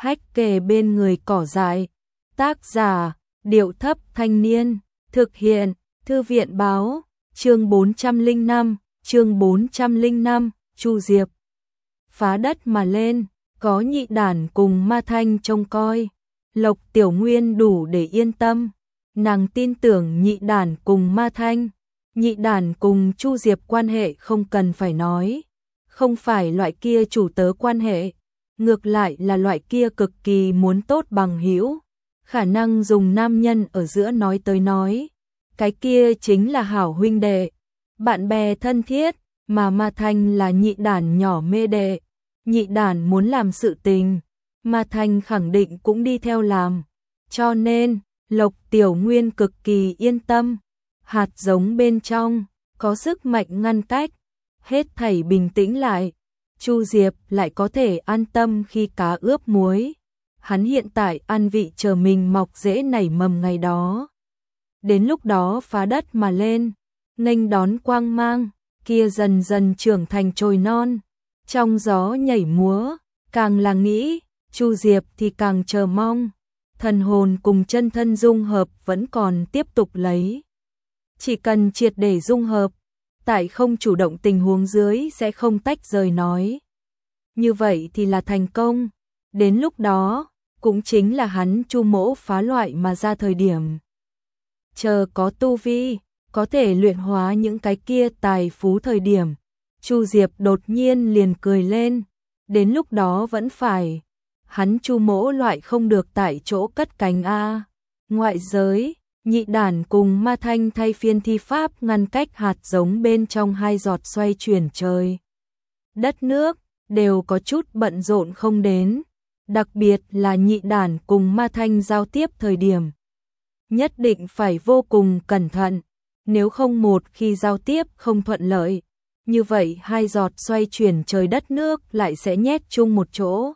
hách kề bên người cỏ dại. Tác giả, Điệu Thấp Thanh Niên. Thực hiện, Thư viện Báo. Chương 405, chương 405, Chu Diệp. Phá đất mà lên, có Nhị Đản cùng Ma Thanh trông coi. Lộc Tiểu Nguyên đủ để yên tâm. Nàng tin tưởng Nhị Đản cùng Ma Thanh. Nhị Đản cùng Chu Diệp quan hệ không cần phải nói. Không phải loại kia chủ tớ quan hệ. Ngược lại là loại kia cực kỳ muốn tốt bằng hữu. Khả năng dùng nam nhân ở giữa nói tới nói. Cái kia chính là hảo huynh đệ. Bạn bè thân thiết, mà Ma Thanh là Nhị Đản nhỏ mê đệ. Nhị Đản muốn làm sự tình, Ma Thanh khẳng định cũng đi theo làm. Cho nên, Lộc Tiểu Nguyên cực kỳ yên tâm. Hạt giống bên trong, có sức mạnh ngăn cách. Hết thảy bình tĩnh lại. Chu Diệp lại có thể an tâm khi cá ướp muối. Hắn hiện tại an vị chờ mình mọc rễ nảy mầm ngày đó. Đến lúc đó phá đất mà lên, nghênh đón quang mang, kia dần dần trưởng thành chồi non. Trong gió nhảy múa, càng là nghĩ, Chu Diệp thì càng chờ mong. Thần hồn cùng chân thân dung hợp vẫn còn tiếp tục lấy. Chỉ cần triệt để dung hợp, tại không chủ động tình huống dưới sẽ không tách rời nói. Như vậy thì là thành công. Đến lúc đó, cũng chính là hắn Chu Mỗ phá loại mà ra thời điểm. Chờ có tu vi, có thể luyện hóa những cái kia tài phú thời điểm. Chu Diệp đột nhiên liền cười lên. Đến lúc đó vẫn phải. Hắn Chu Mỗ loại không được tại chỗ cất cánh a. Ngoại giới, Nhị Đản cùng Ma Thanh thay phiên thi pháp ngăn cách hạt giống bên trong hai giọt xoay chuyển trời. Đất nước đều có chút bận rộn không đến. Đặc biệt là Nhị Đản cùng Ma Thanh giao tiếp thời điểm. Nhất định phải vô cùng cẩn thận. Nếu không một khi giao tiếp không thuận lợi, như vậy hai giọt xoay chuyển trời đất nước lại sẽ nhét chung một chỗ.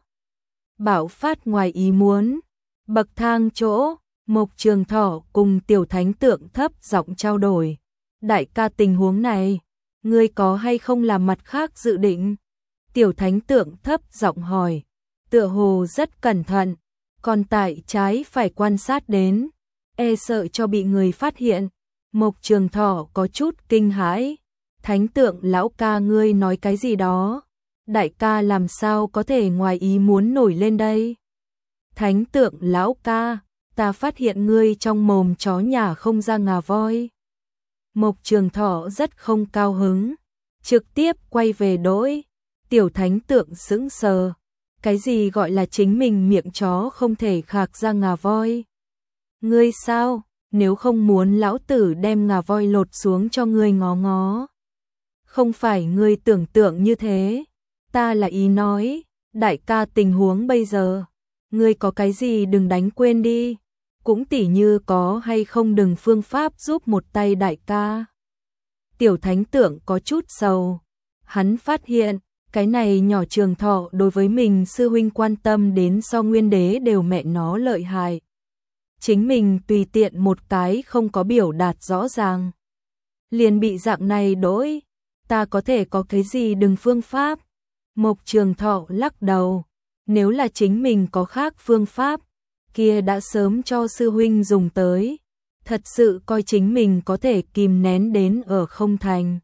Bạo phát ngoài ý muốn. Bậc thang chỗ, Mộc Trường Thọ cùng Tiểu Thánh Tượng thấp giọng trao đổi. Đại ca, tình huống này, ngươi có hay không làm mặt khác dự định? Tiểu Thánh Tượng thấp giọng hỏi. Tựa hồ rất cẩn thận, còn tại trái phải quan sát đến, e sợ cho bị người phát hiện. Mộc Trường Thọ có chút kinh hãi. Thánh Tượng lão ca, ngươi nói cái gì đó? Đại ca làm sao có thể ngoài ý muốn nổi lên đây? Thánh Tượng lão ca, ta phát hiện ngươi trong mồm chó nhà không ra ngà voi. Mộc Trường Thọ rất không cao hứng, trực tiếp quay về đối. Tiểu Thánh Tượng sững sờ. Cái gì gọi là chính mình miệng chó không thể khạc ra ngà voi? Ngươi sao, nếu không muốn lão tử đem ngà voi lột xuống cho ngươi ngó ngó? Không phải ngươi tưởng tượng như thế, ta là ý nói, đại ca, tình huống bây giờ, ngươi có cái gì đừng đánh quên đi, cũng tỉ như có hay không đừng phương pháp giúp một tay đại ca. Tiểu Thánh Tượng có chút sầu, hắn phát hiện, cái này nhỏ Trường Thọ đối với mình sư huynh quan tâm đến so Nguyên Đế đều mẹ nó lợi hại. Chính mình tùy tiện một cái không có biểu đạt rõ ràng, liền bị dạng này đối. Ta có thể có cái gì đừng phương pháp? Mộc Trường Thọ lắc đầu. Nếu là chính mình có khác phương pháp, kia đã sớm cho sư huynh dùng tới. Thật sự coi chính mình có thể kìm nén đến ở không thành.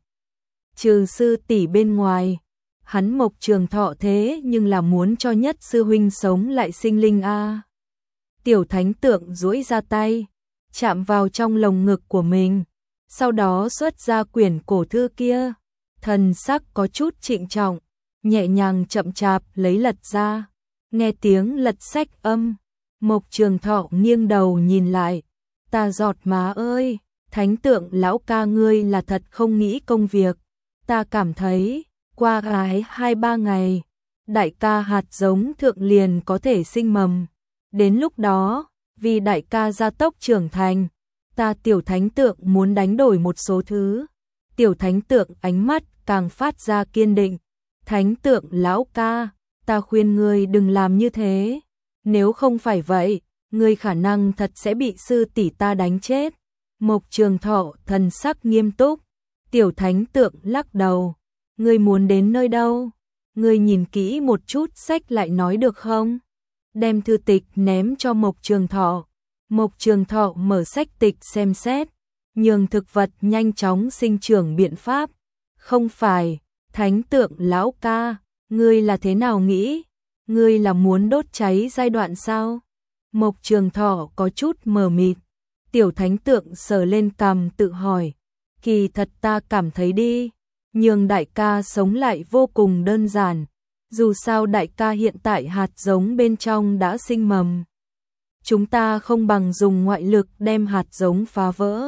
Trừ sư tỷ bên ngoài, hắn Mộc Trường Thọ thế nhưng là muốn cho nhất sư huynh sống lại sinh linh a. Tiểu Thánh Tượng duỗi ra tay, chạm vào trong lồng ngực của mình, sau đó xuất ra quyển cổ thư kia, thần sắc có chút trịnh trọng, nhẹ nhàng chậm chạp lấy lật ra, nghe tiếng lật sách âm. Mộc Trường Thọ nghiêng đầu nhìn lại, ta giọt má ơi, Thánh Tượng lão ca, ngươi là thật không nghĩ công việc. Ta cảm thấy qua 2-3 ngày, đại ca hạt giống thượng liền có thể sinh mầm. Đến lúc đó, vì đại ca gia tốc trưởng thành, ta Tiểu Thánh Tượng muốn đánh đổi một số thứ. Tiểu Thánh Tượng ánh mắt càng phát ra kiên định. Thánh Tượng lão ca, ta khuyên ngươi đừng làm như thế. Nếu không phải vậy, ngươi khả năng thật sẽ bị sư tỷ ta đánh chết. Mộc Trường Thọ thần sắc nghiêm túc. Tiểu Thánh Tượng lắc đầu. Ngươi muốn đến nơi đâu? Ngươi nhìn kỹ một chút sách lại nói được không? đem thư tịch ném cho Mộc Trường Thọ. Mộc Trường Thọ mở sách tịch xem xét, nhường thực vật nhanh chóng sinh trưởng biện pháp. Không phải, Thánh Tượng lão ca, ngươi là thế nào nghĩ? Ngươi là muốn đốt cháy giai đoạn sao? Mộc Trường Thọ có chút mờ mịt. Tiểu Thánh Tượng sờ lên cằm tự hỏi. Kỳ thật ta cảm thấy đi, nhường đại ca sống lại vô cùng đơn giản. Dù sao đại ca hiện tại hạt giống bên trong đã sinh mầm. Chúng ta không bằng dùng ngoại lực đem hạt giống phá vỡ.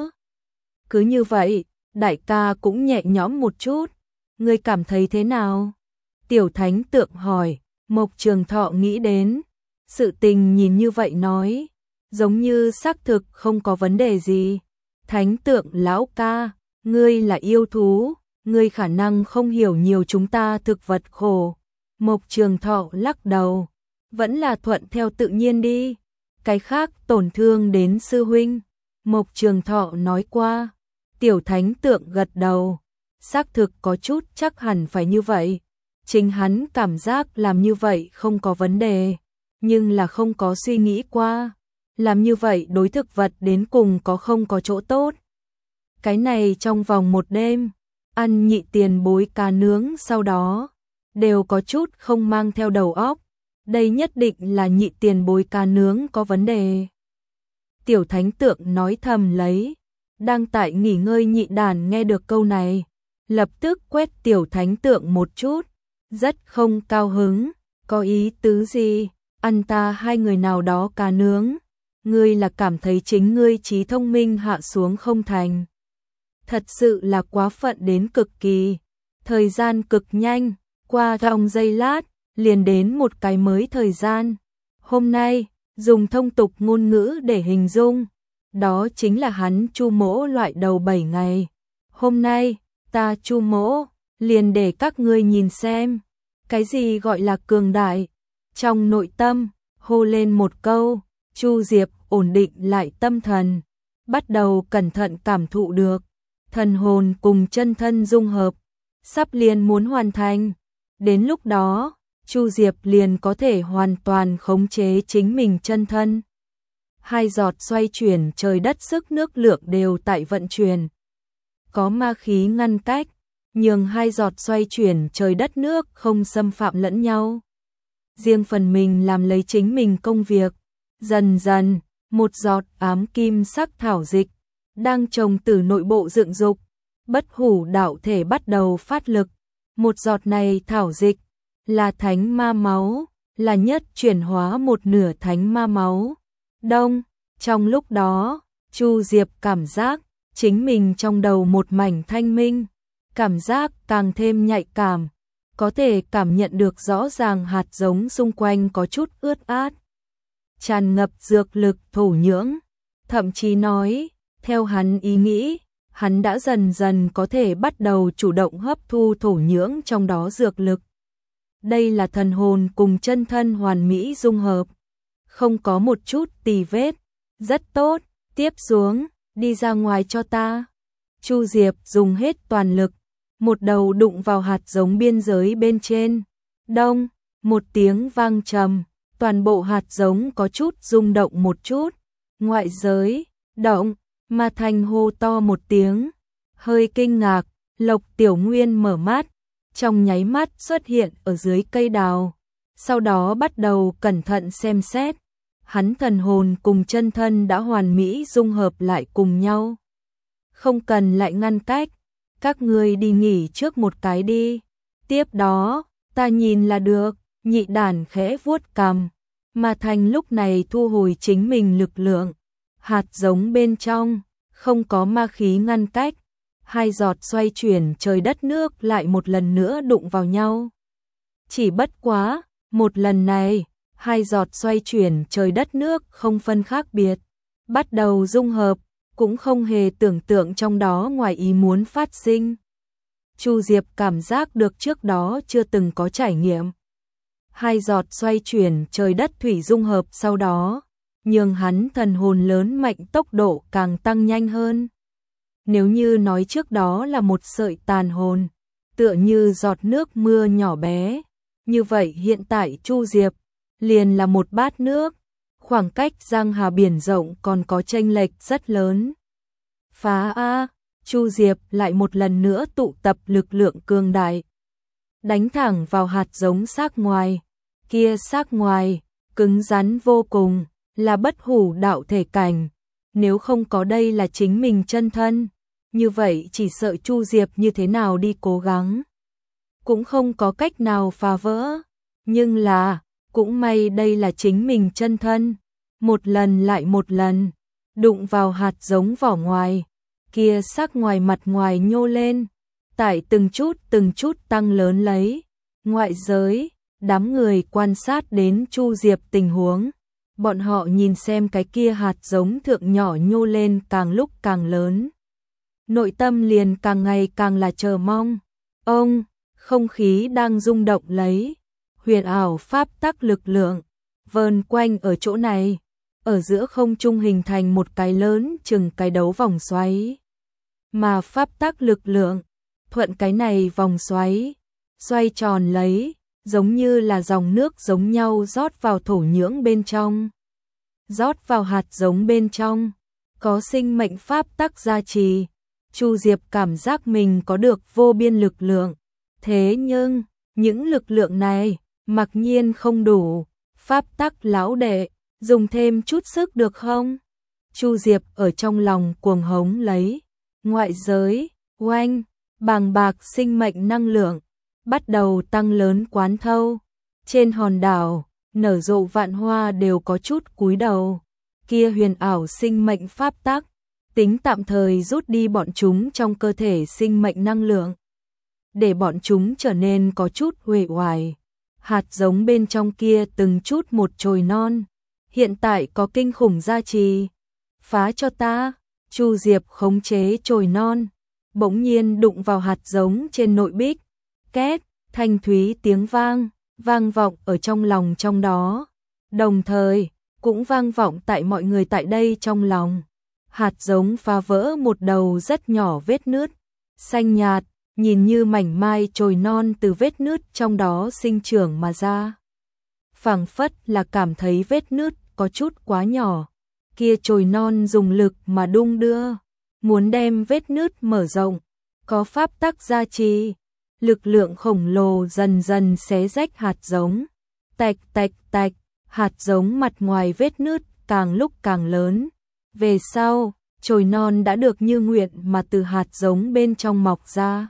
Cứ như vậy, đại ca cũng nhẹ nhõm một chút. Ngươi cảm thấy thế nào? Tiểu Thánh Tượng hỏi. Mộc Trường Thọ nghĩ đến. Sự tình nhìn như vậy nói. Giống như xác thực không có vấn đề gì. Thánh Tượng lão ca, ngươi là yêu thú. Ngươi khả năng không hiểu nhiều chúng ta thực vật khổ. Mộc Trường Thọ lắc đầu. Vẫn là thuận theo tự nhiên đi. Cái khác tổn thương đến sư huynh. Mộc Trường Thọ nói qua. Tiểu Thánh Tượng gật đầu. Xác thực có chút chắc hẳn phải như vậy. Chính hắn cảm giác làm như vậy không có vấn đề. Nhưng là không có suy nghĩ qua. Làm như vậy đối thực vật đến cùng có không có chỗ tốt. Cái này trong vòng một đêm. Ăn nhị tiền bối cá nướng sau đó. Đều có chút không mang theo đầu óc. Đây nhất định là nhị tiền bối cá nướng có vấn đề. Tiểu Thánh Tượng nói thầm lấy. Đang tại nghỉ ngơi nhị đàn nghe được câu này. Lập tức quét Tiểu Thánh Tượng một chút. Rất không cao hứng. Có ý tứ gì? Ăn ta hai người nào đó cá nướng. Ngươi là cảm thấy chính ngươi trí thông minh hạ xuống không thành. Thật sự là quá phận đến cực kỳ. Thời gian cực nhanh. Qua trong giây lát. Liền đến một cái mới thời gian. Hôm nay, dùng thông tục ngôn ngữ để hình dung. Đó chính là hắn chu mỗ loại đầu 7 ngày. Hôm nay, ta chu mỗ, liền để các ngươi nhìn xem. Cái gì gọi là cường đại? Trong nội tâm, hô lên một câu, Chu Diệp ổn định lại tâm thần. Bắt đầu cẩn thận cảm thụ được. Thần hồn cùng chân thân dung hợp. Sắp liền muốn hoàn thành. Đến lúc đó, Chu Diệp liền có thể hoàn toàn khống chế chính mình chân thân. Hai giọt xoay chuyển trời đất sức nước lượng đều tại vận chuyển. Có ma khí ngăn cách, nhường hai giọt xoay chuyển trời đất nước không xâm phạm lẫn nhau. Riêng phần mình làm lấy chính mình công việc. Dần dần, một giọt ám kim sắc thảo dịch, đang trồng từ nội bộ dựng dục. Bất hủ đạo thể bắt đầu phát lực. Một giọt này thảo dịch, là thánh ma máu, là nhất chuyển hóa một nửa thánh ma máu. Đông, trong lúc đó, Chu Diệp cảm giác chính mình trong đầu một mảnh thanh minh, cảm giác càng thêm nhạy cảm, có thể cảm nhận được rõ ràng hạt giống xung quanh có chút ướt át, tràn ngập dược lực thổ nhưỡng, thậm chí nói, theo hắn ý nghĩ, hắn đã dần dần có thể bắt đầu chủ động hấp thu thổ nhưỡng trong đó dược lực. Đây là thần hồn cùng chân thân hoàn mỹ dung hợp, không có một chút tì vết, rất tốt, tiếp xuống, đi ra ngoài cho ta. Chu Diệp dùng hết toàn lực, một đầu đụng vào hạt giống biên giới bên trên. Đông, một tiếng vang trầm, toàn bộ hạt giống có chút rung động một chút. Ngoại giới, động, mà thành hô to một tiếng. Hơi kinh ngạc, Lộc Tiểu Nguyên mở mắt, trong nháy mắt xuất hiện ở dưới cây đào. Sau đó bắt đầu cẩn thận xem xét. Hắn thần hồn cùng chân thân đã hoàn mỹ dung hợp lại cùng nhau. Không cần lại ngăn cách, các ngươi đi nghỉ trước một cái đi. Tiếp đó, ta nhìn là được, nhị đàn khẽ vuốt cằm. Mà thành lúc này thu hồi chính mình lực lượng. Hạt giống bên trong, không có ma khí ngăn cách. Hai giọt xoay chuyển trời đất nước lại một lần nữa đụng vào nhau. Chỉ bất quá, một lần này, hai giọt xoay chuyển trời đất nước không phân khác biệt. Bắt đầu dung hợp, cũng không hề tưởng tượng trong đó ngoài ý muốn phát sinh. Chu Diệp cảm giác được trước đó chưa từng có trải nghiệm. Hai giọt xoay chuyển trời đất thủy dung hợp sau đó, nhường hắn thần hồn lớn mạnh tốc độ càng tăng nhanh hơn. Nếu như nói trước đó là một sợi tàn hồn, tựa như giọt nước mưa nhỏ bé, như vậy hiện tại Chu Diệp liền là một bát nước, khoảng cách giang hà biển rộng còn có chênh lệch rất lớn. Phá a, Chu Diệp lại một lần nữa tụ tập lực lượng cường đại, đánh thẳng vào hạt giống xác ngoài. Kia xác ngoài, cứng rắn vô cùng, là bất hủ đạo thể cảnh. Nếu không có đây là chính mình chân thân, như vậy chỉ sợ Chu Diệp như thế nào đi cố gắng, cũng không có cách nào phá vỡ. Nhưng là, cũng may đây là chính mình chân thân, một lần lại một lần, đụng vào hạt giống vỏ ngoài, kia sắc ngoài mặt ngoài nhô lên, tại từng chút tăng lớn lấy. Ngoại giới, đám người quan sát đến Chu Diệp tình huống, bọn họ nhìn xem cái kia hạt giống thượng nhỏ nhô lên càng lúc càng lớn. Nội tâm liền càng ngày càng là chờ mong. Ông, không khí đang rung động lấy, huyền ảo pháp tắc lực lượng, vờn quanh ở chỗ này, ở giữa không trung hình thành một cái lớn chừng cái đấu vòng xoáy. Mà pháp tắc lực lượng, thuận cái này vòng xoáy, xoay tròn lấy, giống như là dòng nước giống nhau rót vào thổ nhưỡng bên trong, rót vào hạt giống bên trong, có sinh mệnh pháp tắc gia trì. Chu Diệp cảm giác mình có được vô biên lực lượng, thế nhưng, những lực lượng này, mặc nhiên không đủ. Pháp tắc lão đệ, dùng thêm chút sức được không? Chu Diệp ở trong lòng cuồng hống lấy. Ngoại giới, oanh, bàng bạc sinh mệnh năng lượng, bắt đầu tăng lớn quán thâu. Trên hòn đảo, nở rộ vạn hoa đều có chút cúi đầu. Kia huyền ảo sinh mệnh pháp tắc, tính tạm thời rút đi bọn chúng trong cơ thể sinh mệnh năng lượng, để bọn chúng trở nên có chút uể oải. Hạt giống bên trong kia từng chút một trồi non, hiện tại có kinh khủng gia trì. Phá cho ta. Chu Diệp khống chế trồi non, bỗng nhiên đụng vào hạt giống trên nội bích. Két, thanh thúy tiếng vang vọng ở trong lòng trong đó, đồng thời cũng vang vọng tại mọi người tại đây trong lòng. Hạt giống phá vỡ một đầu rất nhỏ vết nứt, xanh nhạt, nhìn như mảnh mai chồi non từ vết nứt trong đó sinh trưởng mà ra. Phảng phất là cảm thấy vết nứt có chút quá nhỏ, kia chồi non dùng lực mà đung đưa, muốn đem vết nứt mở rộng, có pháp tắc gia trì, lực lượng khổng lồ dần dần xé rách hạt giống. Tạch tạch tạch, hạt giống mặt ngoài vết nứt càng lúc càng lớn. Về sau, chồi non đã được như nguyện mà từ hạt giống bên trong mọc ra.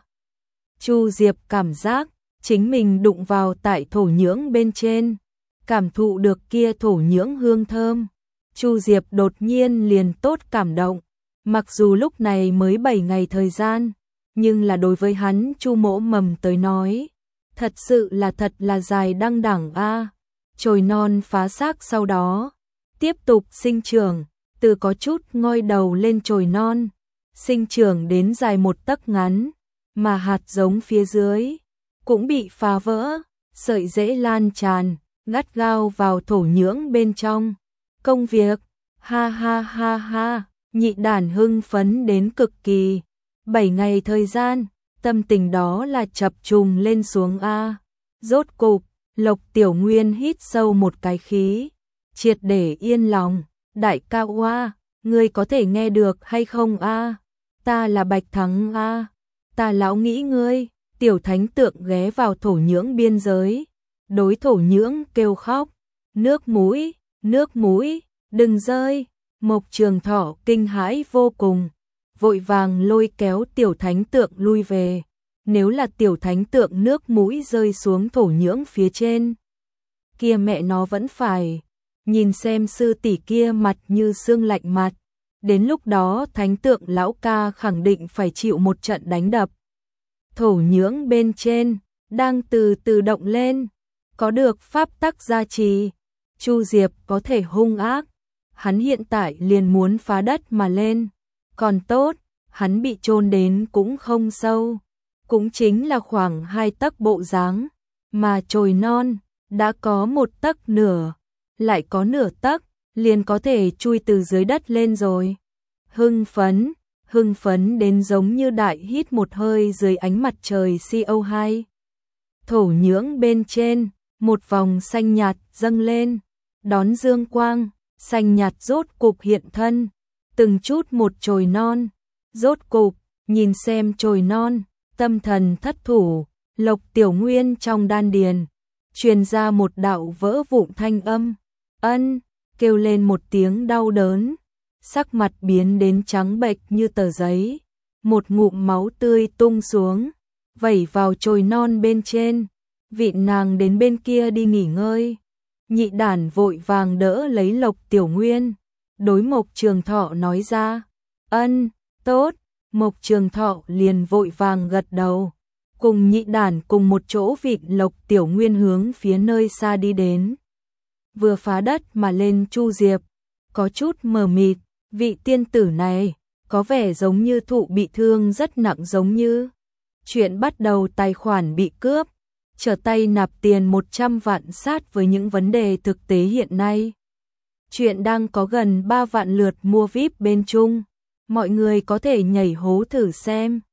Chu Diệp cảm giác chính mình đụng vào tại thổ nhưỡng bên trên, cảm thụ được kia thổ nhưỡng hương thơm. Chu Diệp đột nhiên liền tốt cảm động, mặc dù lúc này mới 7 ngày thời gian, nhưng là đối với hắn Chu Mỗ Mầm tới nói, thật sự là thật là dài đăng đẳng a. Chồi non phá xác sau đó, tiếp tục sinh trưởng, từ có chút ngoi đầu lên chồi non, sinh trưởng đến dài một tấc ngắn, mà hạt giống phía dưới cũng bị phá vỡ, sợi rễ lan tràn, gắt gao vào thổ nhưỡng bên trong. Công việc, ha ha ha ha, nhị đản hưng phấn đến cực kỳ. 7 ngày thời gian, tâm tình đó là chập trùng lên xuống a. Rốt cục, Lộc Tiểu Nguyên hít sâu một cái khí, triệt để yên lòng. Đại ca Hoa, ngươi có thể nghe được hay không a? Ta là Bạch Thắng a. Ta lão nghĩ ngươi. Tiểu Thánh Tượng ghé vào thổ nhưỡng biên giới, đối thổ nhưỡng kêu khóc. Nước mũi, đừng rơi. Mộc Trường Thọ kinh hãi vô cùng, vội vàng lôi kéo Tiểu Thánh Tượng lui về. Nếu là Tiểu Thánh Tượng nước mũi rơi xuống thổ nhưỡng phía trên, kia mẹ nó vẫn phải nhìn xem sư tỷ kia mặt như xương lạnh mặt. Đến lúc đó Thánh Tượng lão ca khẳng định phải chịu một trận đánh đập. Thổ nhưỡng bên trên đang từ từ động lên, có được pháp tắc gia trì. Chu Diệp có thể hung ác, hắn hiện tại liền muốn phá đất mà lên. Còn tốt, hắn bị chôn đến cũng không sâu, cũng chính là khoảng 2 tấc bộ dáng, mà chồi non đã có 1 tấc nửa, lại có nửa tấc, liền có thể chui từ dưới đất lên rồi. Hưng phấn đến giống như đại hít một hơi dưới ánh mặt trời CO2. Thổ nhưỡng bên trên, một vòng xanh nhạt dâng lên, đón dương quang, xanh nhạt rốt cục hiện thân, từng chút một chồi non, rốt cục, nhìn xem chồi non, tâm thần thất thủ, Lộc Tiểu Nguyên trong đan điền, truyền ra một đạo vỡ vụn thanh âm, kêu lên một tiếng đau đớn, sắc mặt biến đến trắng bệch như tờ giấy, một ngụm máu tươi tung xuống, vẩy vào chồi non bên trên, vị nàng đến bên kia đi nghỉ ngơi. Nhị đản vội vàng đỡ lấy Lộc Tiểu Nguyên, đối Mộc Trường Thọ nói ra, tốt, Mộc Trường Thọ liền vội vàng gật đầu, cùng nhị đản cùng một chỗ vịn Lộc Tiểu Nguyên hướng phía nơi xa đi đến. Vừa phá đất mà lên Chu Diệp, có chút mờ mịt, vị tiên tử này, có vẻ giống như thụ bị thương rất nặng giống như. Chuyện bắt đầu tài khoản bị cướp, trở tay nạp tiền 100 vạn sát với những vấn đề thực tế hiện nay. Chuyện đang có gần 3 vạn lượt mua VIP bên Trung, mọi người có thể nhảy hố thử xem.